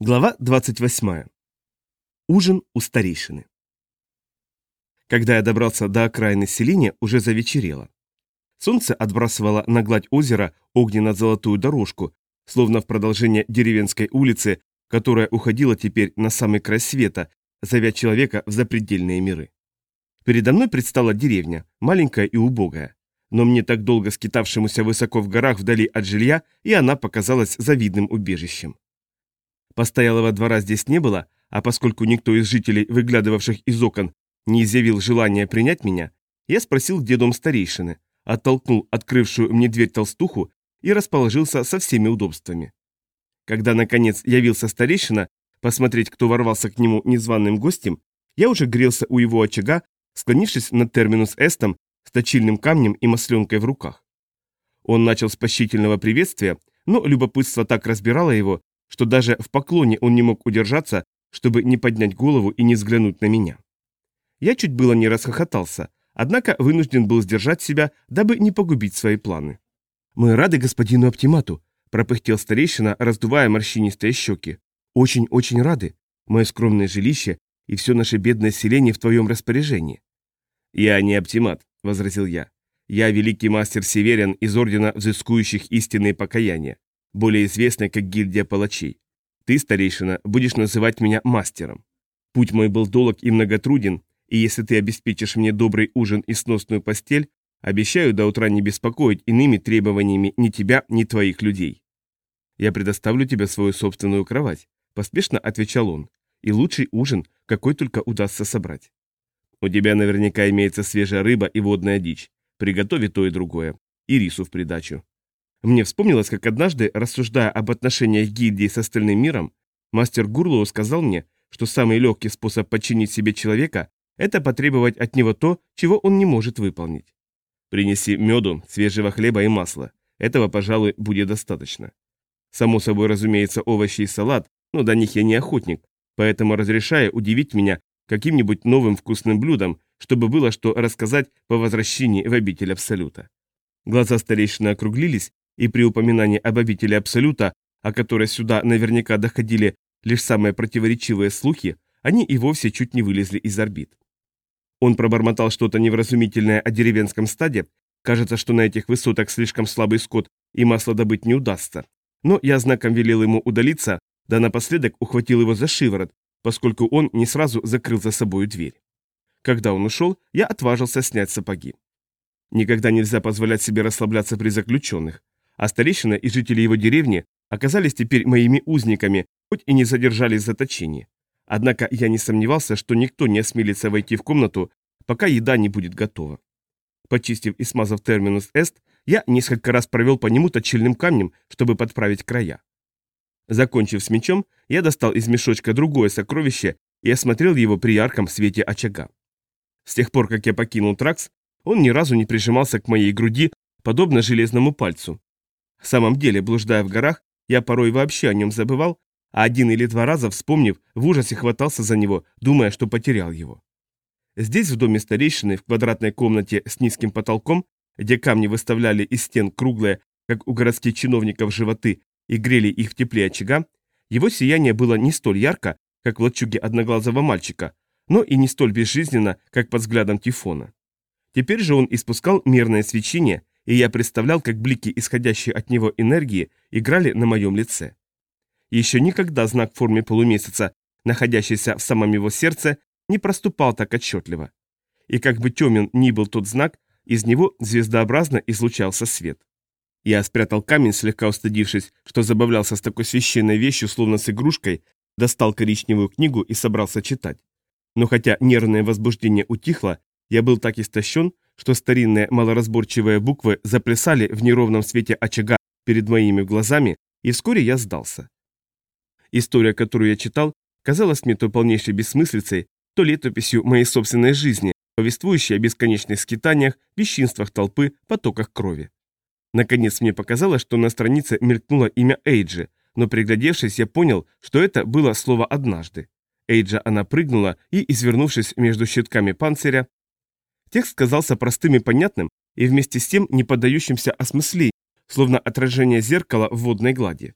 Глава 28. Ужин у старейшины. Когда я добрался до окраины селения, уже завечерело. Солнце отбрасывало на гладь озера огненно-золотую дорожку, словно в продолжение деревенской улицы, которая уходила теперь на самый край света, зовя человека в запредельные миры. Передо мной предстала деревня, маленькая и убогая. Но мне так долго скитавшемуся высоко в горах вдали от жилья, и она показалась завидным убежищем. Постоялого двора здесь не было, а поскольку никто из жителей, выглядывавших из окон, не изъявил желания принять меня, я спросил, где дом старейшины, оттолкнул открывшую мне дверь толстуху и расположился со всеми удобствами. Когда, наконец, явился старейшина, посмотреть, кто ворвался к нему незваным гостем, я уже грелся у его очага, склонившись над терминус эстом с точильным камнем и масленкой в руках. Он начал с почтительного приветствия, но любопытство так разбирало его, что даже в поклоне он не мог удержаться, чтобы не поднять голову и не взглянуть на меня. Я чуть было не расхохотался, однако вынужден был сдержать себя, дабы не погубить свои планы. «Мы рады господину Оптимату», — пропыхтел старейшина, раздувая морщинистые щеки. «Очень-очень рады. Мое скромное жилище и все наше бедное селение в твоем распоряжении». «Я не Оптимат», — возразил я. «Я великий мастер Северян из Ордена Взыскующих Истины Покаяния, более известный как гильдия палачей. Ты, старейшина, будешь называть меня мастером. Путь мой был долг и многотруден, и если ты обеспечишь мне добрый ужин и сносную постель, обещаю до утра не беспокоить иными требованиями ни тебя, ни твоих людей. Я предоставлю тебе свою собственную кровать», — поспешно отвечал он, «и лучший ужин, какой только удастся собрать. У тебя наверняка имеется свежая рыба и водная дичь. Приготови то и другое, и рису в придачу». Мне вспомнилось, как однажды, рассуждая об отношениях гильдии с остальным миром, мастер Гурлоу сказал мне, что самый легкий способ подчинить себе человека – это потребовать от него то, чего он не может выполнить. Принеси меду, свежего хлеба и масла. Этого, пожалуй, будет достаточно. Само собой, разумеется, овощи и салат, но до них я не охотник, поэтому разрешаю удивить меня каким-нибудь новым вкусным блюдом, чтобы было что рассказать по возвращении в обитель Абсолюта. Глаза старейшины округлились, и при упоминании об обители Абсолюта, о которой сюда наверняка доходили лишь самые противоречивые слухи, они и вовсе чуть не вылезли из орбит. Он пробормотал что-то невразумительное о деревенском стаде, кажется, что на этих высотах слишком слабый скот и масло добыть не удастся. Но я знаком велел ему удалиться, да напоследок ухватил его за шиворот, поскольку он не сразу закрыл за собою дверь. Когда он ушел, я отважился снять сапоги. Никогда нельзя позволять себе расслабляться при заключенных, а старейшина и жители его деревни оказались теперь моими узниками, хоть и не задержались в заточении. Однако я не сомневался, что никто не осмелится войти в комнату, пока еда не будет готова. Почистив и смазав терминус эст, я несколько раз провел по нему точильным камнем, чтобы подправить края. Закончив с мечом, я достал из мешочка другое сокровище и осмотрел его при ярком свете очага. С тех пор, как я покинул Тракс, он ни разу не прижимался к моей груди, подобно железному пальцу. В самом деле, блуждая в горах, я порой вообще о нем забывал, а один или два раза, вспомнив, в ужасе хватался за него, думая, что потерял его. Здесь, в доме старейшины, в квадратной комнате с низким потолком, где камни выставляли из стен круглые, как у городских чиновников, животы и грели их в тепле очага, его сияние было не столь ярко, как в лачуге одноглазого мальчика, но и не столь безжизненно, как под взглядом Тифона. Теперь же он испускал мерное свечение, и я представлял, как блики, исходящие от него энергии, играли на моем лице. Еще никогда знак в форме полумесяца, находящийся в самом его сердце, не проступал так отчетливо. И как бы темен ни был тот знак, из него звездообразно излучался свет. Я спрятал камень, слегка устыдившись, что забавлялся с такой священной вещью, словно с игрушкой, достал коричневую книгу и собрался читать. Но хотя нервное возбуждение утихло, я был так истощен, что старинные малоразборчивые буквы заплясали в неровном свете очага перед моими глазами, и вскоре я сдался. История, которую я читал, казалась мне то полнейшей бессмыслицей, то летописью моей собственной жизни, повествующей о бесконечных скитаниях, бесчинствах толпы, потоках крови. Наконец мне показалось, что на странице мелькнуло имя Эйджи, но приглядевшись, я понял, что это было слово «однажды». Эйджа она прыгнула и, извернувшись между щитками панциря, текст казался простым и понятным, и вместе с тем не поддающимся осмыслению, словно отражение зеркала в водной глади.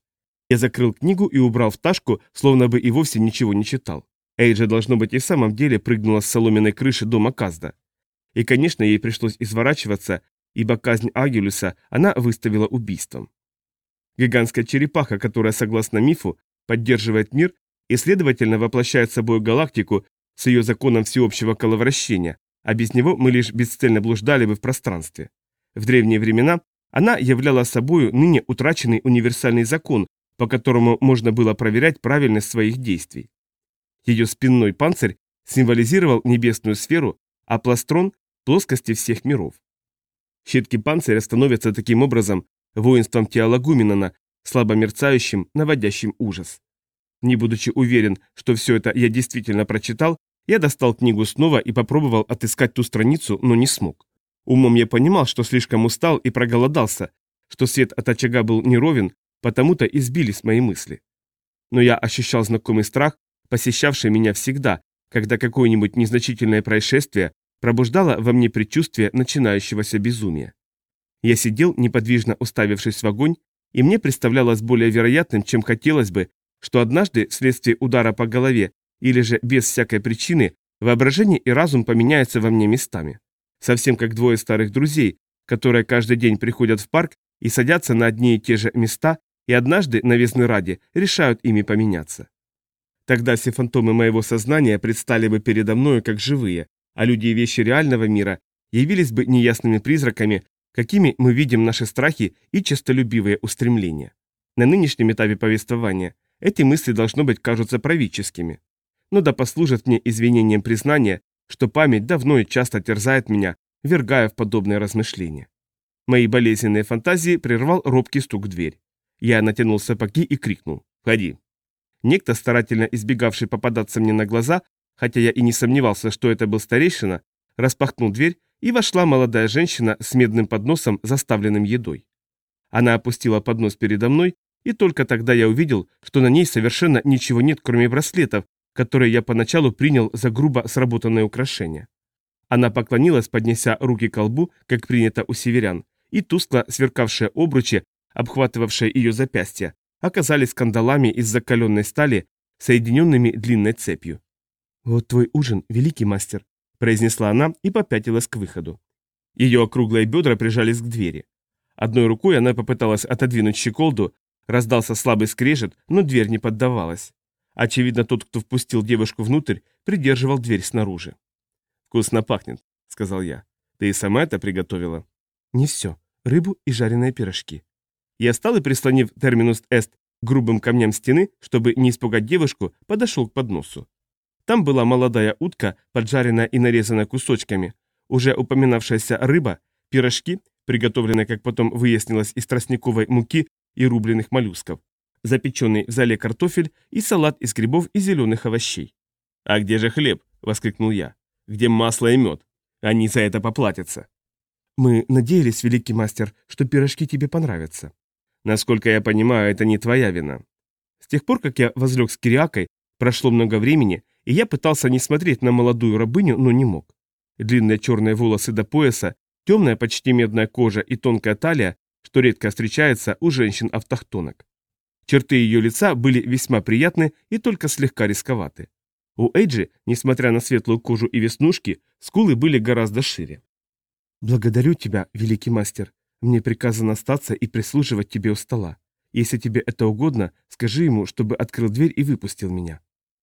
Я закрыл книгу и убрал в ташку, словно бы и вовсе ничего не читал. Эйджи, должно быть, и в самом деле прыгнула с соломенной крыши дома Казда. И, конечно, ей пришлось изворачиваться, ибо казнь Агилюса она выставила убийством. Гигантская черепаха, которая, согласно мифу, поддерживает мир и, следовательно, воплощает собой галактику с ее законом всеобщего коловращения, а без него мы лишь бесцельно блуждали бы в пространстве. В древние времена она являла собою ныне утраченный универсальный закон, по которому можно было проверять правильность своих действий. Ее спинной панцирь символизировал небесную сферу, а пластрон – плоскости всех миров. Щитки панциря становятся таким образом воинством Теолагуменона, слабо мерцающим, наводящим ужас. Не будучи уверен, что все это я действительно прочитал, я достал книгу снова и попробовал отыскать ту страницу, но не смог. Умом я понимал, что слишком устал и проголодался, что свет от очага был неровен, потому-то и сбились мои мысли. Но я ощущал знакомый страх, посещавший меня всегда, когда какое-нибудь незначительное происшествие пробуждало во мне предчувствие начинающегося безумия. Я сидел, неподвижно уставившись в огонь, и мне представлялось более вероятным, чем хотелось бы, что однажды, вследствие удара по голове или же без всякой причины, воображение и разум поменяются во мне местами. Совсем как двое старых друзей, которые каждый день приходят в парк и садятся на одни и те же места, и однажды, новизны ради, решают ими поменяться. Тогда все фантомы моего сознания предстали бы передо мною как живые, а люди и вещи реального мира явились бы неясными призраками, какими мы видим наши страхи и честолюбивые устремления. На нынешнем этапе повествования эти мысли, должно быть, кажутся правительскими. Но да послужат мне извинением признания, что память давно и часто терзает меня, ввергая в подобные размышления. Мои болезненные фантазии прервал робкий стук в дверь. Я натянул сапоги и крикнул: «Входи». Некто, старательно избегавший попадаться мне на глаза, хотя я и не сомневался, что это был старейшина, распахнул дверь, и вошла молодая женщина с медным подносом, заставленным едой. Она опустила поднос передо мной, и только тогда я увидел, что на ней совершенно ничего нет, кроме браслетов, которые я поначалу принял за грубо сработанное украшение. Она поклонилась, поднеся руки к колбу, как принято у северян, и тускло сверкавшие обручи, обхватывавшие ее запястья, оказались кандалами из закаленной стали, соединенными длинной цепью. «Вот твой ужин, великий мастер», — произнесла она и попятилась к выходу. Ее округлые бедра прижались к двери. Одной рукой она попыталась отодвинуть щеколду, раздался слабый скрежет, но дверь не поддавалась. Очевидно, тот, кто впустил девушку внутрь, придерживал дверь снаружи. «Вкусно пахнет», — сказал я. «Ты и сама это приготовила?» «Не все. Рыбу и жареные пирожки». Я встал и, прислонив терминус эст к грубым камням стены, чтобы не испугать девушку, подошел к подносу. Там была молодая утка, поджаренная и нарезанная кусочками, уже упоминавшаяся рыба, пирожки, приготовленные, как потом выяснилось, из тростниковой муки и рубленых моллюсков, запеченный в зале картофель и салат из грибов и зеленых овощей. «А где же хлеб?» – воскликнул я. «Где масло и мед? Они за это поплатятся». «Мы надеялись, великий мастер, что пирожки тебе понравятся». «Насколько я понимаю, это не твоя вина». С тех пор, как я возлег с Кириакой, прошло много времени, и я пытался не смотреть на молодую рабыню, но не мог. Длинные черные волосы до пояса, темная почти медная кожа и тонкая талия, что редко встречается у женщин-автохтонок. Черты ее лица были весьма приятны и только слегка рисковаты. У Эйджи, несмотря на светлую кожу и веснушки, скулы были гораздо шире. «Благодарю тебя, великий мастер. Мне приказано остаться и прислуживать тебе у стола. Если тебе это угодно, скажи ему, чтобы открыл дверь и выпустил меня».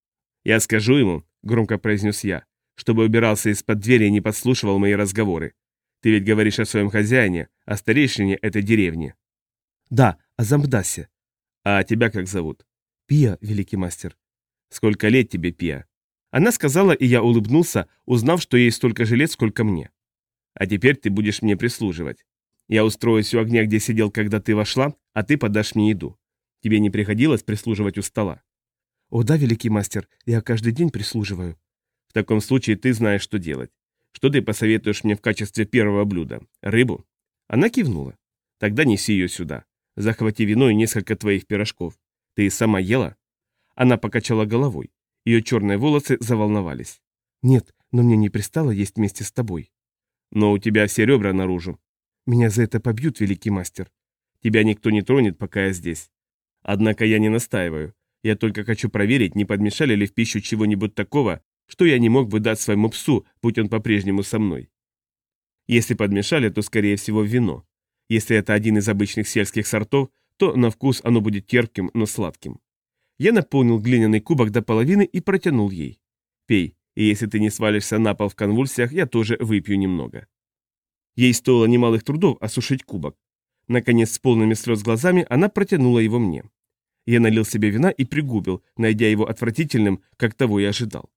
«Я скажу ему», — громко произнес я, «чтобы убирался из-под двери и не подслушивал мои разговоры. Ты ведь говоришь о своем хозяине, о старейшине этой деревни». «Да, о Замбдасе». «А тебя как зовут?» «Пия, великий мастер». «Сколько лет тебе, Пия?» Она сказала, и я улыбнулся, узнав, что ей столько же лет, сколько мне. «А теперь ты будешь мне прислуживать. Я устроюсь у огня, где сидел, когда ты вошла, а ты подашь мне еду. Тебе не приходилось прислуживать у стола?» «О да, великий мастер, я каждый день прислуживаю». «В таком случае ты знаешь, что делать. Что ты посоветуешь мне в качестве первого блюда? Рыбу?» Она кивнула. «Тогда неси ее сюда. Захвати вино и несколько твоих пирожков. Ты сама ела?» Она покачала головой. Ее черные волосы заволновались. «Нет, но мне не пристало есть вместе с тобой». «Но у тебя все ребра наружу». «Меня за это побьют, великий мастер». «Тебя никто не тронет, пока я здесь». Однако я не настаиваю. Я только хочу проверить, не подмешали ли в пищу чего-нибудь такого, что я не мог бы дать своему псу, будь он по-прежнему со мной. Если подмешали, то скорее всего вино. Если это один из обычных сельских сортов, то на вкус оно будет терпким, но сладким. Я наполнил глиняный кубок до половины и протянул ей. Пей, и если ты не свалишься на пол в конвульсиях, я тоже выпью немного. Ей стоило немалых трудов осушить кубок. Наконец, с полными слез глазами, она протянула его мне. Я налил себе вина и пригубил, найдя его отвратительным, как того и ожидал.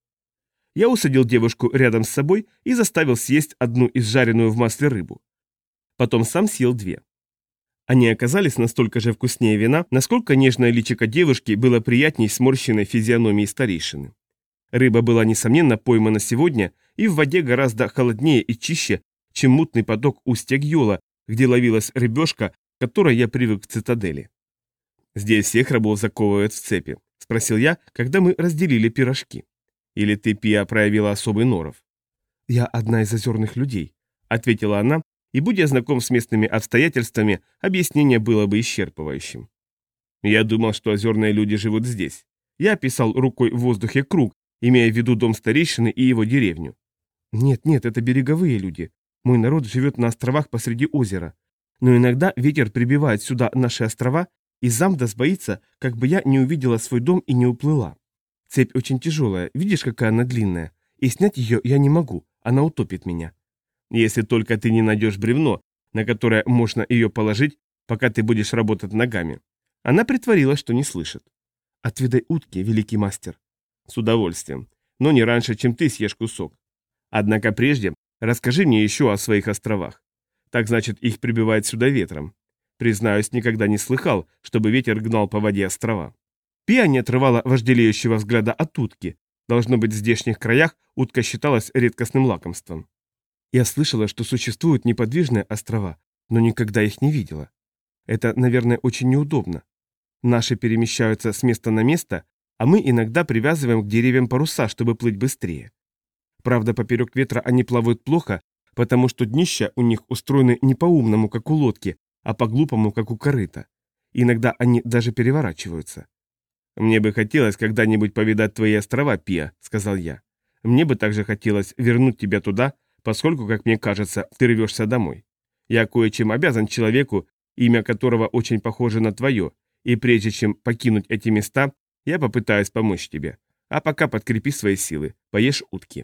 Я усадил девушку рядом с собой и заставил съесть одну изжаренную в масле рыбу. Потом сам съел две. Они оказались настолько же вкуснее вина, насколько нежное личико девушки было приятней сморщенной физиономии старейшины. Рыба была, несомненно, поймана сегодня и в воде гораздо холоднее и чище, чем мутный поток устья Гьола, где ловилась рыбешка, к которой я привык в цитадели. «Здесь всех рабов заковывают в цепи», — спросил я, когда мы разделили пирожки. «Или ты, Пиа, проявила особый норов?» «Я одна из озерных людей», — ответила она, и, будь я знаком с местными обстоятельствами, объяснение было бы исчерпывающим. «Я думал, что озерные люди живут здесь. Я описал рукой в воздухе круг, имея в виду дом старейшины и его деревню». «Нет, это береговые люди. Мой народ живет на островах посреди озера. Но иногда ветер прибивает сюда наши острова, и Замдас боится, как бы я не увидела свой дом и не уплыла. Цепь очень тяжелая, видишь, какая она длинная, и снять ее я не могу, она утопит меня. Если только ты не найдешь бревно, на которое можно ее положить, пока ты будешь работать ногами». Она притворилась, что не слышит. «Отведай утки, великий мастер». «С удовольствием, но не раньше, чем ты съешь кусок. Однако прежде расскажи мне еще о своих островах. Так значит, их прибивает сюда ветром. Признаюсь, никогда не слыхал, чтобы ветер гнал по воде острова». Пиа не отрывала вожделеющего взгляда от утки. Должно быть, в здешних краях утка считалась редкостным лакомством. «Я слышала, что существуют неподвижные острова, но никогда их не видела. Это, наверное, очень неудобно. Наши перемещаются с места на место, а мы иногда привязываем к деревьям паруса, чтобы плыть быстрее. Правда, поперек ветра они плавают плохо, потому что днища у них устроены не по-умному, как у лодки, а по-глупому, как у корыта. Иногда они даже переворачиваются». «Мне бы хотелось когда-нибудь повидать твои острова, Пиа», — сказал я. «Мне бы также хотелось вернуть тебя туда, поскольку, как мне кажется, ты рвешься домой. Я кое-чем обязан человеку, имя которого очень похоже на твое, и прежде чем покинуть эти места, я попытаюсь помочь тебе. А пока подкрепи свои силы, поешь утки».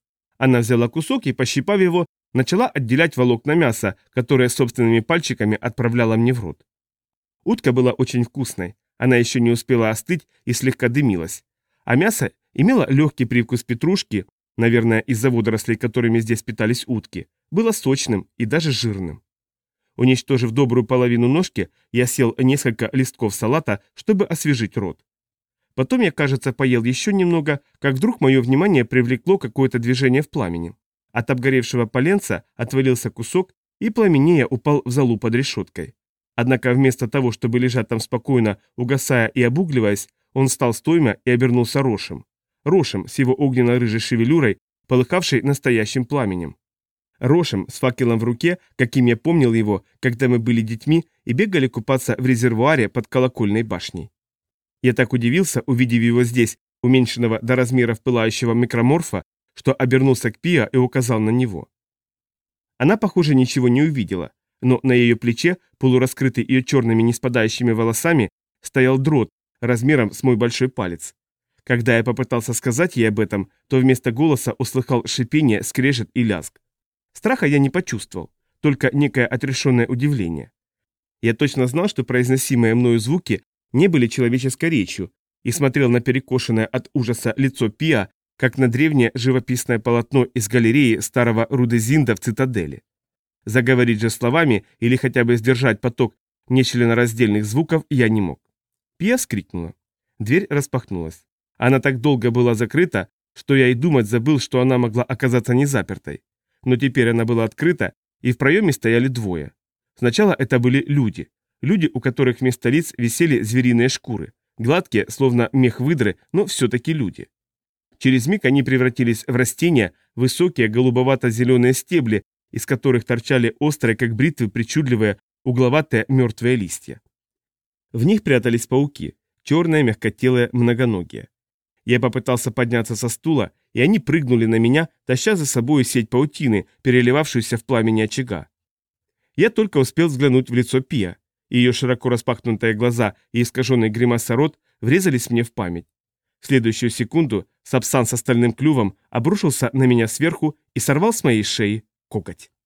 Она взяла кусок и, пощипав его, начала отделять волокна мяса, которые собственными пальчиками отправляла мне в рот. Утка была очень вкусной, она еще не успела остыть и слегка дымилась, а мясо имело легкий привкус петрушки, наверное, из-за водорослей, которыми здесь питались утки, было сочным и даже жирным. Уничтожив добрую половину ножки, я съел несколько листков салата, чтобы освежить рот. Потом я, кажется, поел еще немного, как вдруг мое внимание привлекло какое-то движение в пламени. От обгоревшего поленца отвалился кусок и пламенея упал в золу под решеткой. Однако вместо того, чтобы лежать там спокойно, угасая и обугливаясь, он встал стоймо и обернулся Рошем. Рошем с его огненно-рыжей шевелюрой, полыхавшей настоящим пламенем. Рошем с факелом в руке, каким я помнил его, когда мы были детьми и бегали купаться в резервуаре под колокольной башней. Я так удивился, увидев его здесь, уменьшенного до размеров пылающего микроморфа, что обернулся к Пиа и указал на него. Она, похоже, ничего не увидела, но на ее плече, полураскрытый ее черными неспадающими волосами, стоял дрот размером с мой большой палец. Когда я попытался сказать ей об этом, то вместо голоса услыхал шипение, скрежет и лязг. Страха я не почувствовал, только некое отрешенное удивление. Я точно знал, что произносимые мною звуки не были человеческой речью, и смотрел на перекошенное от ужаса лицо Пиа, как на древнее живописное полотно из галереи старого Рудезинда в цитадели. Заговорить же словами или хотя бы сдержать поток нечленораздельных звуков я не мог. Пиа вскрикнула. Дверь распахнулась. Она так долго была закрыта, что я и думать забыл, что она могла оказаться не запертой. Но теперь она была открыта, и в проеме стояли двое. Сначала это были люди. Люди, у которых вместо лиц висели звериные шкуры. Гладкие, словно мех выдры, но все-таки люди. Через миг они превратились в растения, высокие голубовато-зеленые стебли, из которых торчали острые, как бритвы, причудливые, угловатые мертвые листья. В них прятались пауки, черные, мягкотелые, многоногие. Я попытался подняться со стула, и они прыгнули на меня, таща за собой сеть паутины, переливавшуюся в пламени очага. Я только успел взглянуть в лицо Пия. Ее широко распахнутые глаза и искаженный гримаса рот врезались мне в память. В следующую секунду Сапсан с остальным клювом обрушился на меня сверху и сорвал с моей шеи коготь.